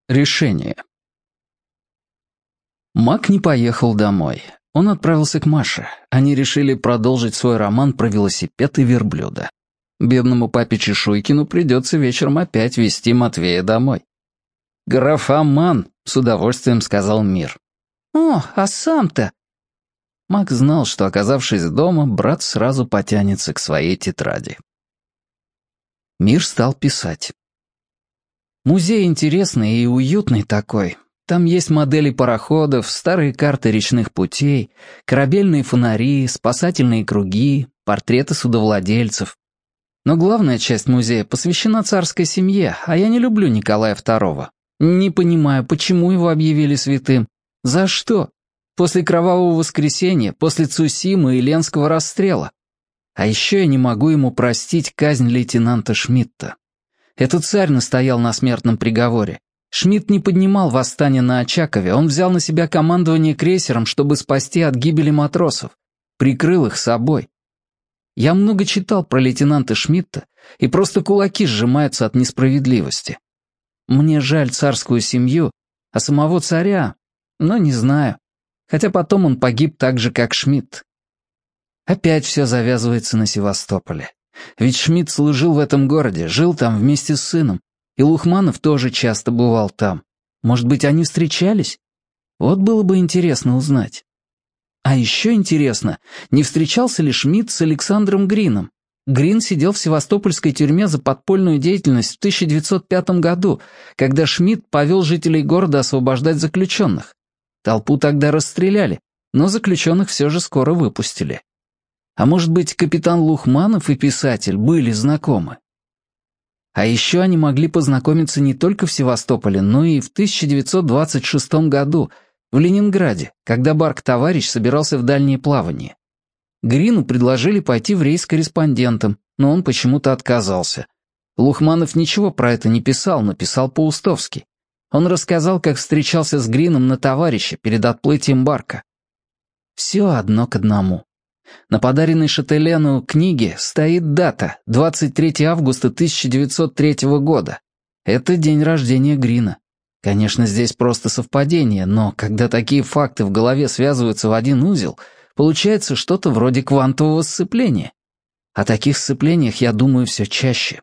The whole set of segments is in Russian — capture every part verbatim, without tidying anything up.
Решение. Мак не поехал домой. Он отправился к Маше. Они решили продолжить свой роман про велосипед и верблюда. Бедному папе Чешуйкину придется вечером опять везти Матвея домой. «Графоман», — с удовольствием сказал Мир. «О, а сам-то...» Мак знал, что, оказавшись дома, брат сразу потянется к своей тетради. Мир стал писать. Музей интересный и уютный такой. Там есть модели пароходов, старые карты речных путей, корабельные фонари, спасательные круги, портреты судовладельцев. Но главная часть музея посвящена царской семье, а я не люблю Николая второго. Не понимаю, почему его объявили святым. За что? После Кровавого воскресенья, после Цусимы и Ленского расстрела. А еще я не могу ему простить казнь лейтенанта Шмидта. Этот царь настоял на смертном приговоре. Шмидт не поднимал восстание на Очакове, он взял на себя командование крейсером, чтобы спасти от гибели матросов. Прикрыл их собой. Я много читал про лейтенанта Шмидта, и просто кулаки сжимаются от несправедливости. Мне жаль царскую семью, а самого царя, ну, не знаю. Хотя потом он погиб так же, как Шмидт. Опять все завязывается на Севастополе. Ведь Шмидт служил в этом городе, жил там вместе с сыном, и Лухманов тоже часто бывал там. Может быть, они встречались? Вот было бы интересно узнать. А еще интересно, не встречался ли Шмидт с Александром Грином? Грин сидел в севастопольской тюрьме за подпольную деятельность в тысяча девятьсот пятом году, когда Шмидт повел жителей города освобождать заключенных. Толпу тогда расстреляли, но заключенных все же скоро выпустили. А может быть, капитан Лухманов и писатель были знакомы? А еще они могли познакомиться не только в Севастополе, но и в тысяча девятьсот двадцать шестом году в Ленинграде, когда Барк-товарищ собирался в дальнее плавание. Грину предложили пойти в рейс корреспондентом, но он почему-то отказался. Лухманов ничего про это не писал, но писал по-устовски. Он рассказал, как встречался с Грином на товарище перед отплытием Барка. Все одно к одному. На подаренной Шателену книге стоит дата — двадцать третьего августа тысяча девятьсот третьего года. Это день рождения Грина. Конечно, здесь просто совпадение, но когда такие факты в голове связываются в один узел, получается что-то вроде квантового сцепления. О таких сцеплениях я думаю все чаще.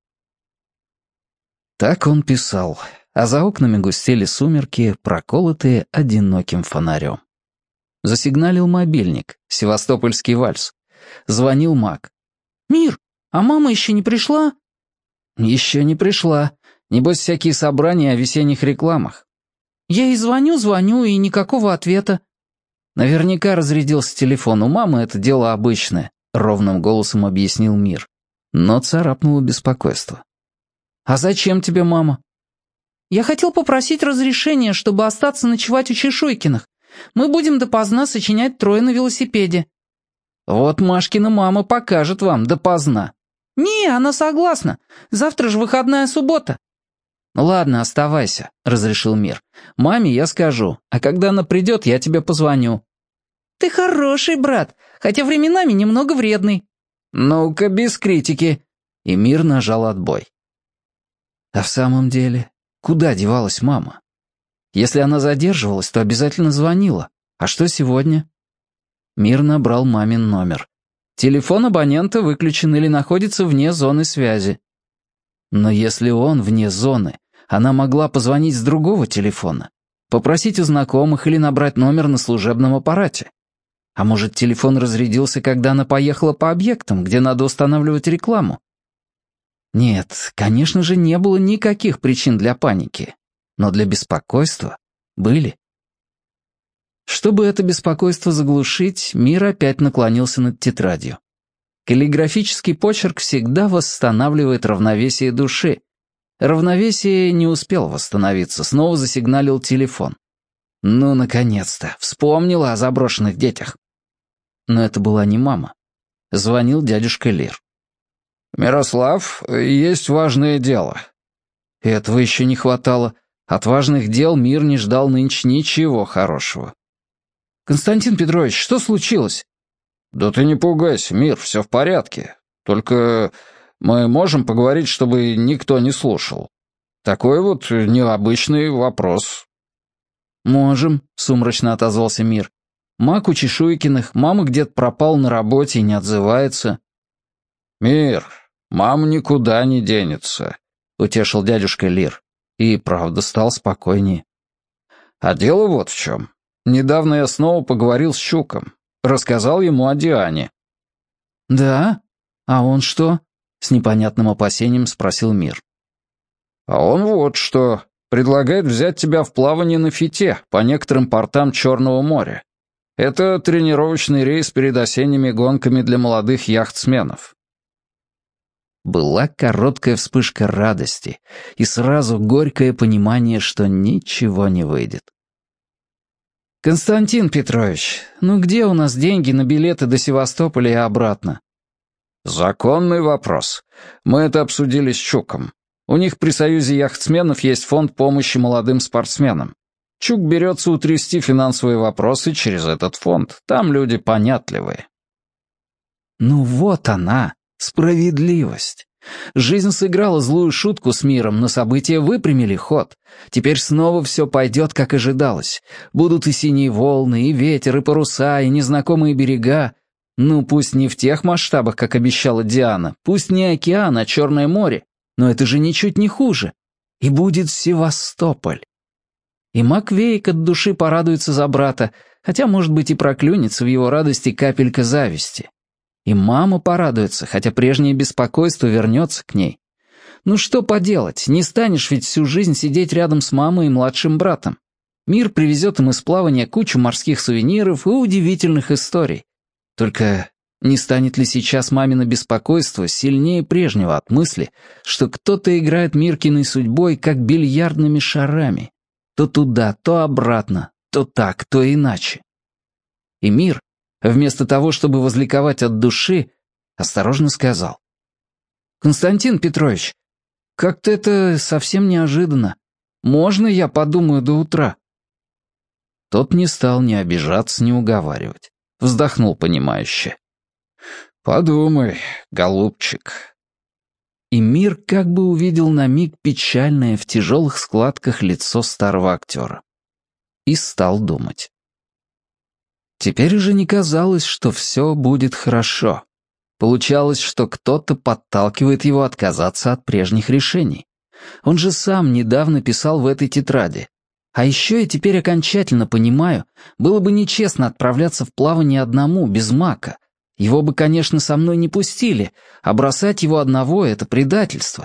Так он писал, а за окнами густели сумерки, проколотые одиноким фонарем. Засигналил мобильник, севастопольский вальс. Звонил Мак. «Мир, а мама еще не пришла?» «Еще не пришла. Небось, всякие собрания о весенних рекламах». «Я ей звоню, звоню, и никакого ответа». «Наверняка разрядился телефон. У мамы это дело обычное», — ровным голосом объяснил Мир. Но царапнуло беспокойство. «А зачем тебе мама?» «Я хотел попросить разрешения, чтобы остаться ночевать у Чешуйкиных. Мы будем допоздна сочинять трое на велосипеде». «Вот Машкина мама покажет вам допоздна». «Не, она согласна. Завтра же выходная суббота». «Ладно, оставайся», — разрешил Мир. «Маме я скажу, а когда она придет, я тебе позвоню». «Ты хороший брат, хотя временами немного вредный». «Ну-ка, без критики». И Мир нажал отбой. А в самом деле, куда девалась мама? Если она задерживалась, то обязательно звонила. А что сегодня? Мир набрал мамин номер. Телефон абонента выключен или находится вне зоны связи. Но если он вне зоны, она могла позвонить с другого телефона, попросить у знакомых или набрать номер на служебном аппарате. А может, телефон разрядился, когда она поехала по объектам, где надо устанавливать рекламу? Нет, конечно же, не было никаких причин для паники. Но для беспокойства были. Чтобы это беспокойство заглушить, Мир опять наклонился над тетрадью. Каллиграфический почерк всегда восстанавливает равновесие души. Равновесие не успело восстановиться, снова засигналил телефон. Ну, наконец-то, вспомнила о заброшенных детях. Но это была не мама. Звонил дядюшка Лир. «Мирослав, есть важное дело». Этого еще не хватало. От важных дел Мир не ждал нынче ничего хорошего. «Константин Петрович, что случилось?» «Да ты не пугайся, Мир, все в порядке. Только мы можем поговорить, чтобы никто не слушал». Такой вот необычный вопрос». «Можем», — сумрачно отозвался Мир. «Мак у Чешуйкиных, мама где-то пропал на работе и не отзывается». «Мир, мама никуда не денется», — утешил дядюшка Лир. И правда стал спокойнее. «А дело вот в чем. Недавно я снова поговорил с Чуком. Рассказал ему о Диане». «Да? А он что?» — с непонятным опасением спросил Мир. «А он вот что. Предлагает взять тебя в плавание на Фите по некоторым портам Черного моря. Это тренировочный рейс перед осенними гонками для молодых яхтсменов». Была короткая вспышка радости и сразу горькое понимание, что ничего не выйдет. «Константин Петрович, ну где у нас деньги на билеты до Севастополя и обратно?» «Законный вопрос. Мы это обсудили с Чуком. У них при Союзе яхтсменов есть фонд помощи молодым спортсменам. Чук берется утрясти финансовые вопросы через этот фонд. Там люди понятливые». Ну вот она, справедливость. Жизнь сыграла злую шутку с миром, но события выпрямили ход. Теперь снова все пойдет, как ожидалось. Будут и синие волны, и ветер, и паруса, и незнакомые берега. Ну, пусть не в тех масштабах, как обещала Диана, пусть не океан, а Черное море, но это же ничуть не хуже. И будет Севастополь. И Маквейк от души порадуется за брата, хотя, может быть, и проклюнется в его радости капелька зависти. И мама порадуется, хотя прежнее беспокойство вернется к ней. Ну что поделать, не станешь ведь всю жизнь сидеть рядом с мамой и младшим братом. Мир привезет им из плавания кучу морских сувениров и удивительных историй. Только не станет ли сейчас мамино беспокойство сильнее прежнего от мысли, что кто-то играет Миркиной судьбой, как бильярдными шарами? То туда, то обратно, то так, то иначе. И Мир, вместо того, чтобы возликовать от души, осторожно сказал: «Константин Петрович, как-то это совсем неожиданно. Можно я подумаю до утра?» Тот не стал ни обижаться, ни уговаривать. Вздохнул понимающе. «Подумай, голубчик». И Мир как бы увидел на миг печальное в тяжелых складках лицо старого актера. И стал думать. Теперь уже не казалось, что все будет хорошо. Получалось, что кто-то подталкивает его отказаться от прежних решений. Он же сам недавно писал в этой тетради: «А еще я теперь окончательно понимаю, было бы нечестно отправляться в плавание одному, без Мака. Его бы, конечно, со мной не пустили, а бросать его одного — это предательство».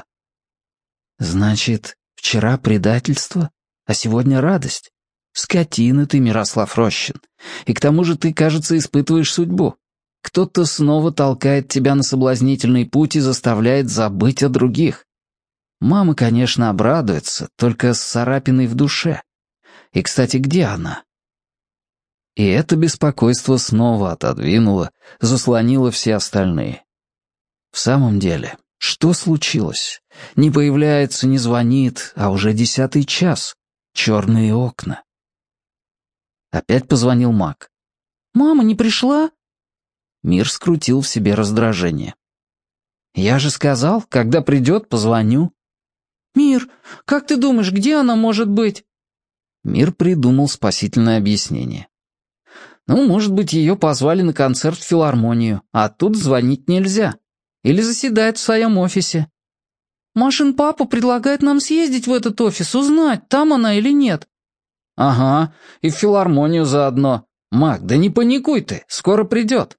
Значит, вчера предательство, а сегодня радость? Скотина ты, Мирослав Рощин. И к тому же ты, кажется, испытываешь судьбу. Кто-то снова толкает тебя на соблазнительный путь и заставляет забыть о других. Мама, конечно, обрадуется, только с царапиной в душе. И, кстати, где она? И это беспокойство снова отодвинуло, заслонило все остальные. В самом деле, что случилось? Не появляется, не звонит, а уже десятый час. Черные окна. Опять позвонил Мак. «Мама не пришла?» Мир скрутил в себе раздражение. «Я же сказал, когда придет, позвоню». «Мир, как ты думаешь, где она может быть?» Мир придумал спасительное объяснение. «Ну, может быть, ее позвали на концерт в филармонию, а тут звонить нельзя. Или заседает в своем офисе». «Машин папа предлагает нам съездить в этот офис, узнать, там она или нет». «Ага, и в филармонию заодно. Мак, да не паникуй ты, скоро придет».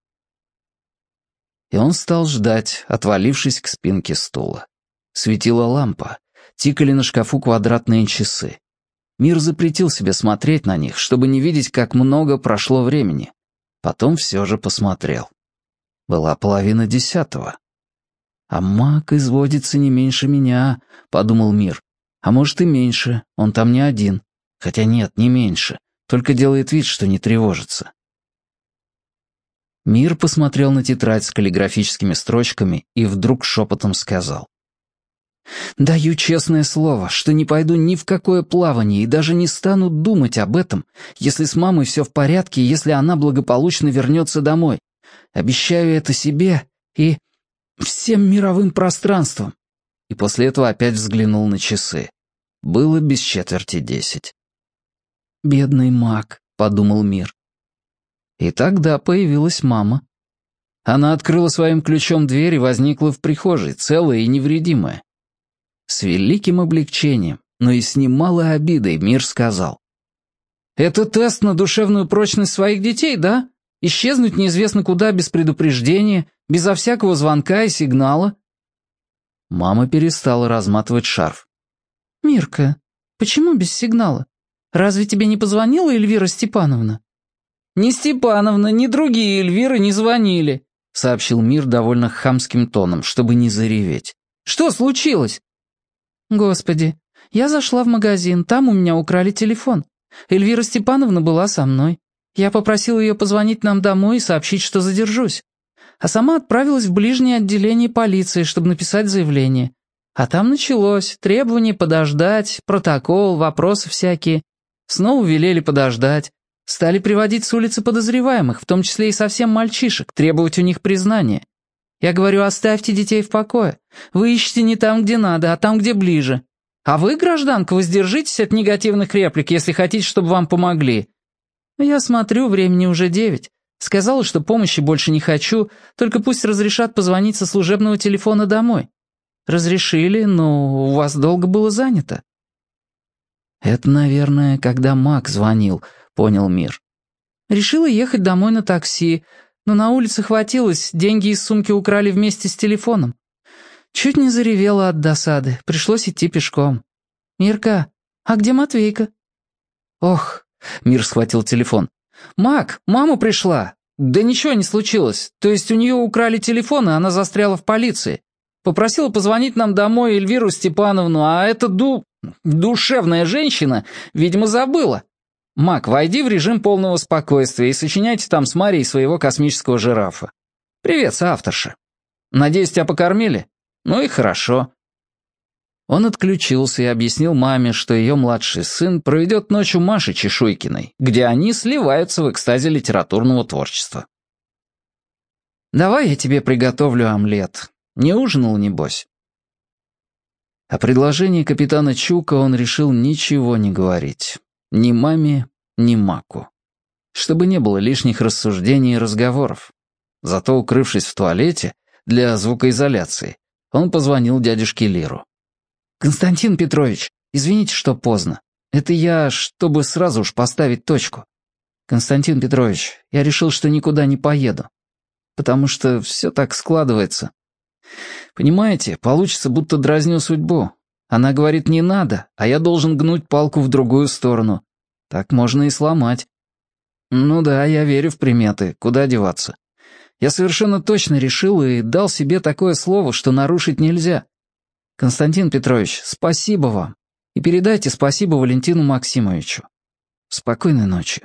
И он стал ждать, отвалившись к спинке стула. Светила лампа, тикали на шкафу квадратные часы. Мир запретил себе смотреть на них, чтобы не видеть, как много прошло времени. Потом все же посмотрел. Была половина десятого. «А Мак изводится не меньше меня», — подумал Мир. «А может и меньше, он там не один. Хотя нет, не меньше, только делает вид, что не тревожится». Мир посмотрел на тетрадь с каллиграфическими строчками и вдруг шепотом сказал: «Даю честное слово, что не пойду ни в какое плавание и даже не стану думать об этом, если с мамой все в порядке и если она благополучно вернется домой. Обещаю это себе и всем мировым пространством». И после этого опять взглянул на часы. Было без четверти десять. «Бедный Мак», — подумал Мир. И тогда появилась мама. Она открыла своим ключом дверь и возникла в прихожей, целая и невредимая. С великим облегчением, но и с немалой обидой Мир сказал: «Это тест на душевную прочность своих детей, да? Исчезнуть неизвестно куда без предупреждения, безо всякого звонка и сигнала?» Мама перестала разматывать шарф. «Мирка, почему без сигнала? Разве тебе не позвонила Эльвира Степановна?» «Ни Степановна, ни другие Эльвиры не звонили», — сообщил Мир довольно хамским тоном, чтобы не зареветь. «Что случилось?» «Господи, я зашла в магазин, там у меня украли телефон. Эльвира Степановна была со мной. Я попросила ее позвонить нам домой и сообщить, что задержусь. А сама отправилась в ближнее отделение полиции, чтобы написать заявление. А там началось требование подождать, протокол, вопросы всякие. Снова велели подождать. Стали приводить с улицы подозреваемых, в том числе и совсем мальчишек, требовать у них признания. Я говорю, оставьте детей в покое. Вы ищете не там, где надо, а там, где ближе. А вы, гражданка, воздержитесь от негативных реплик, если хотите, чтобы вам помогли. Я смотрю, времени уже девять. Сказала, что помощи больше не хочу, только пусть разрешат позвонить со служебного телефона домой. Разрешили, но у вас долго было занято». «Это, наверное, когда Мак звонил», — понял Мир. «Решила ехать домой на такси, но на улице хватилось, деньги из сумки украли вместе с телефоном. Чуть не заревела от досады, пришлось идти пешком. Мирка, а где Матвейка?» «Ох», — Мир схватил телефон. «Мак, мама пришла. Да ничего не случилось. То есть у нее украли телефон, и она застряла в полиции. Попросила позвонить нам домой Эльвиру Степановну, а эта ду... душевная женщина, видимо, забыла. Мак, войди в режим полного спокойствия и сочиняйте там с Марией своего космического жирафа. Привет, соавторша. Надеюсь, тебя покормили? Ну и хорошо». Он отключился и объяснил маме, что ее младший сын проведет ночь у Маши Чешуйкиной, где они сливаются в экстазе литературного творчества. «Давай я тебе приготовлю омлет. Не ужинал, небось?» О предложении капитана Чука он решил ничего не говорить. Ни маме, ни Маку. Чтобы не было лишних рассуждений и разговоров. Зато, укрывшись в туалете, для звукоизоляции, он позвонил дядюшке Лиру. «Константин Петрович, извините, что поздно. Это я, чтобы сразу уж поставить точку. Константин Петрович, я решил, что никуда не поеду. Потому что все так складывается. Понимаете, получится, будто дразню судьбу. Она говорит «не надо», а я должен гнуть палку в другую сторону. Так можно и сломать. Ну да, я верю в приметы, куда деваться. Я совершенно точно решил и дал себе такое слово, что нарушить нельзя. Константин Петрович, спасибо вам. И передайте спасибо Валентину Максимовичу. Спокойной ночи».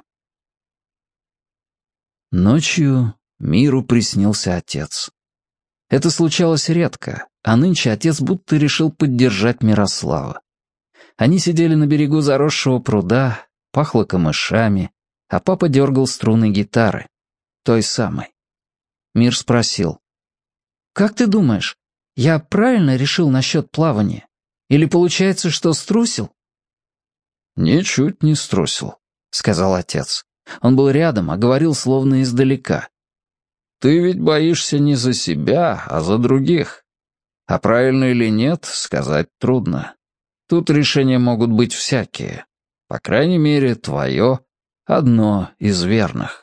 Ночью Миру приснился отец. Это случалось редко, а нынче отец будто решил поддержать Мирослава. Они сидели на берегу заросшего пруда, пахло камышами, а папа дергал струны гитары, той самой. Мир спросил: «Как ты думаешь, я правильно решил насчет плавания? Или получается, что струсил?» «Ничуть не струсил», — сказал отец. Он был рядом, а говорил словно издалека. «Ты ведь боишься не за себя, а за других. А правильно или нет, сказать трудно. Тут решения могут быть всякие. По крайней мере, твое — одно из верных».